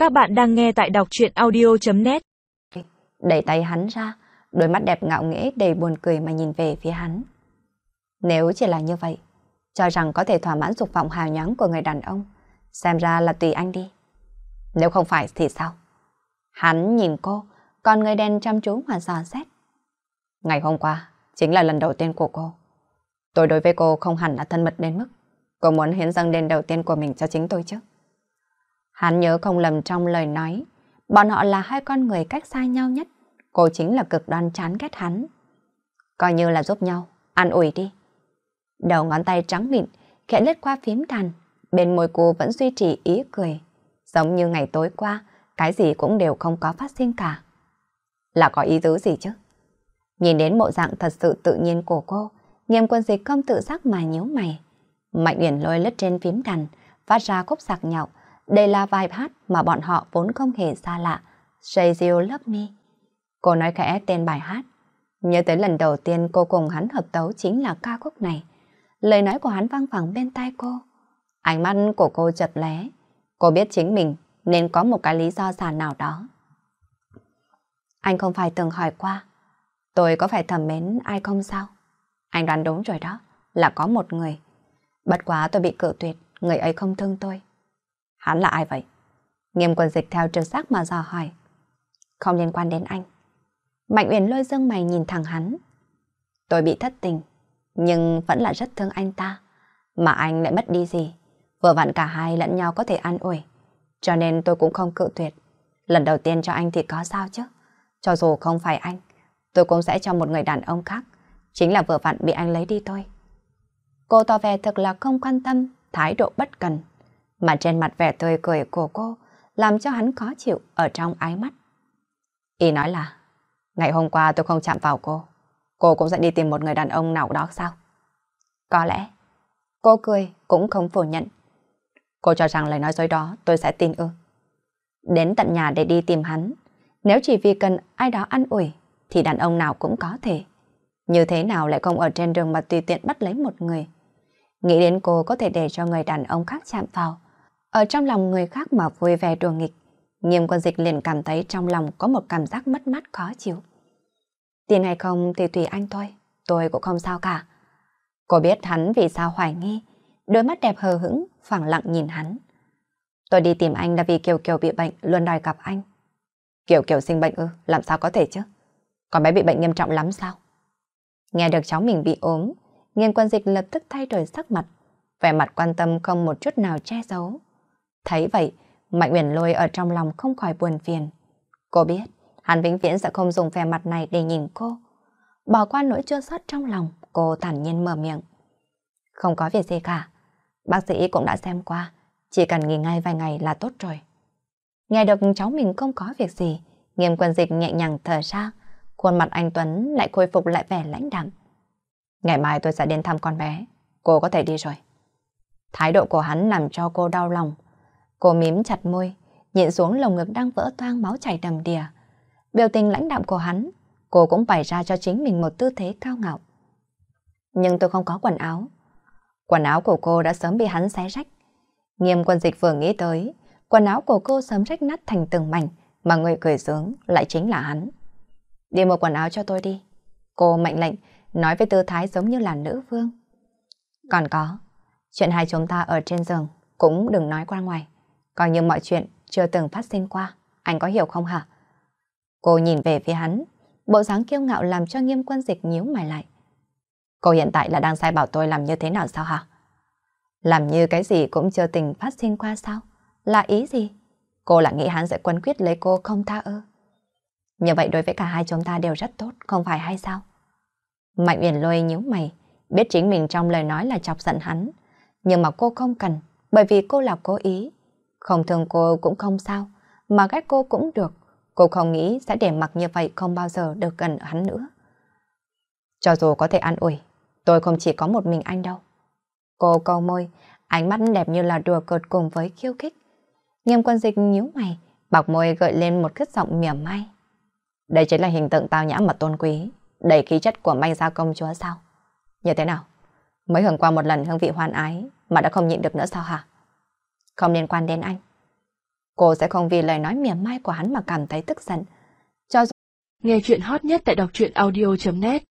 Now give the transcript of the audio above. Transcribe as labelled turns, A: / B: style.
A: Các bạn đang nghe tại đọc truyện audio.net.
B: Đẩy tay hắn ra, đôi mắt đẹp ngạo nghễ đầy buồn cười mà nhìn về phía hắn. Nếu chỉ là như vậy, cho rằng có thể thỏa mãn dục vọng hào nhoáng của người đàn ông, xem ra là tùy anh đi. Nếu không phải thì sao? Hắn nhìn cô, còn người đen chăm chú mà dò xét. Ngày hôm qua, chính là lần đầu tiên của cô. Tôi đối với cô không hẳn là thân mật đến mức cô muốn hiến dâng đền đầu tiên của mình cho chính tôi chứ. Hắn nhớ không lầm trong lời nói, bọn họ là hai con người cách xa nhau nhất. Cô chính là cực đoan chán ghét hắn. Coi như là giúp nhau, an ủi đi. Đầu ngón tay trắng mịn, khẽ lướt qua phím đàn. Bên môi cô vẫn duy trì ý cười. Giống như ngày tối qua, cái gì cũng đều không có phát sinh cả. Là có ý tứ gì chứ? Nhìn đến bộ dạng thật sự tự nhiên của cô, Nghiêm Quân Dịch không tự giác mà nhíu mày. Mạnh Uyển Lôi lướt trên phím đàn, phát ra khúc sạc nhạo. Đây là vài hát mà bọn họ vốn không hề xa lạ. Say You Love Me. Cô nói khẽ tên bài hát. Nhớ tới lần đầu tiên cô cùng hắn hợp tấu chính là ca khúc này. Lời nói của hắn vang vẳng bên tai cô. Ánh mắt của cô chợt lóe. Cô biết chính mình nên có một cái lý do giả nào đó. Anh không phải từng hỏi qua tôi có phải thầm mến ai không sao? Anh đoán đúng rồi đó, là có một người. Bất quá tôi bị cự tuyệt, người ấy không thương tôi. Hắn là ai vậy? Nghiêm Quân Dịch theo trực giác mà dò hỏi. Không liên quan đến anh. Mạnh Uyển Lôi dương mày nhìn thẳng hắn. Tôi bị thất tình, nhưng vẫn là rất thương anh ta. Mà anh lại mất đi gì? Vừa vặn cả hai lẫn nhau có thể an ủi. Cho nên tôi cũng không cự tuyệt. Lần đầu tiên cho anh thì có sao chứ? Cho dù không phải anh, tôi cũng sẽ cho một người đàn ông khác. Chính là vừa vặn bị anh lấy đi thôi. Cô tỏ vẻ thật là không quan tâm, thái độ bất cần. Mà trên mặt vẻ tươi cười của cô làm cho hắn khó chịu ở trong ái mắt. Ý nói là ngày hôm qua tôi không chạm vào cô cũng sẽ đi tìm một người đàn ông nào đó sao? Có lẽ. Cô cười cũng không phủ nhận. Cô cho rằng lời nói dối đó tôi sẽ tin ư? Đến tận nhà để đi tìm hắn. Nếu chỉ vì cần ai đó an ủi thì đàn ông nào cũng có thể. Như thế nào lại không ở trên đường mà tùy tiện bắt lấy một người? Nghĩ đến cô có thể để cho người đàn ông khác chạm vào, ở trong lòng người khác mà vui vẻ đùa nghịch, Nghiêm Quân Dịch liền cảm thấy trong lòng có một cảm giác mất mát khó chịu. Tin hay không thì tùy anh thôi, tôi cũng không sao cả. Cô biết hắn vì sao hoài nghi, đôi mắt đẹp hờ hững, phẳng lặng nhìn hắn. Tôi đi tìm anh là vì Kiều Kiều bị bệnh, luôn đòi gặp anh. Kiều Kiều sinh bệnh ư, làm sao có thể chứ? Con bé bị bệnh nghiêm trọng lắm sao? Nghe được cháu mình bị ốm, Nghiêm Quân Dịch lập tức thay đổi sắc mặt, vẻ mặt quan tâm không một chút nào che giấu. Thấy vậy, Mạnh Uyển Lôi ở trong lòng không khỏi buồn phiền. Cô biết, hắn vĩnh viễn sẽ không dùng vẻ mặt này để nhìn cô. Bỏ qua nỗi chua xót trong lòng, cô thản nhiên mở miệng. Không có việc gì cả, bác sĩ cũng đã xem qua, chỉ cần nghỉ ngơi vài ngày là tốt rồi. Nghe được cháu mình không có việc gì, Nghiêm Quân Dịch nhẹ nhàng thở ra, khuôn mặt anh Tuấn lại khôi phục lại vẻ lãnh đạm. Ngày mai tôi sẽ đến thăm con bé, cô có thể đi rồi. Thái độ của hắn làm cho cô đau lòng. Cô mím chặt môi, nhịn xuống lồng ngực đang vỡ toang máu chảy đầm đìa. Biểu tình lãnh đạm của hắn, cô cũng bày ra cho chính mình một tư thế cao ngạo. Nhưng tôi không có quần áo. Quần áo của cô đã sớm bị hắn xé rách. Nghiêm Quân Dịch vừa nghĩ tới, quần áo của cô sớm rách nát thành từng mảnh, mà người cười sướng lại chính là hắn. Đi mua quần áo cho tôi đi. Cô mệnh lệnh, nói với tư thái giống như là nữ vương. Còn có, chuyện hai chúng ta ở trên giường cũng đừng nói qua ngoài. Coi như mọi chuyện chưa từng phát sinh qua. Anh có hiểu không hả? Cô nhìn về phía hắn, bộ dáng kiêu ngạo làm cho Nghiêm Quân Dịch nhíu mày lại. Cô hiện tại là đang sai bảo tôi làm như thế nào sao hả? Làm như cái gì cũng chưa từng phát sinh qua sao? Là ý gì? Cô lại nghĩ hắn sẽ quấn quýt lấy cô không tha ư? Như vậy đối với cả hai chúng ta đều rất tốt, không phải hay sao? Mạnh Uyển Lôi nhíu mày, biết chính mình trong lời nói là chọc giận hắn. Nhưng mà cô không cần, bởi vì cô là cố ý. Không thương cô cũng không sao, mà ghét cô cũng được. Cô không nghĩ sẽ để mặc như vậy không bao giờ được gần hắn nữa. Cho dù có thể an ủi, tôi không chỉ có một mình anh đâu. Cô cau môi, ánh mắt đẹp như là đùa cợt cùng với khiêu khích. Nghiêm Quân Dịch nhíu mày, bạc môi gợi lên một khứt giọng mỉa mai. Đây chính là hình tượng tao nhã mà tôn quý, đầy khí chất của Manh gia công chúa sao? Như thế nào? Mới hưởng qua một lần hương vị hoan ái mà đã không nhịn được nữa sao hả? Không liên quan đến anh. Cô sẽ không vì lời nói mỉa mai của hắn mà cảm thấy tức giận. Cho dù
A: Nghe chuyện hot nhất tại đọc truyện audio.net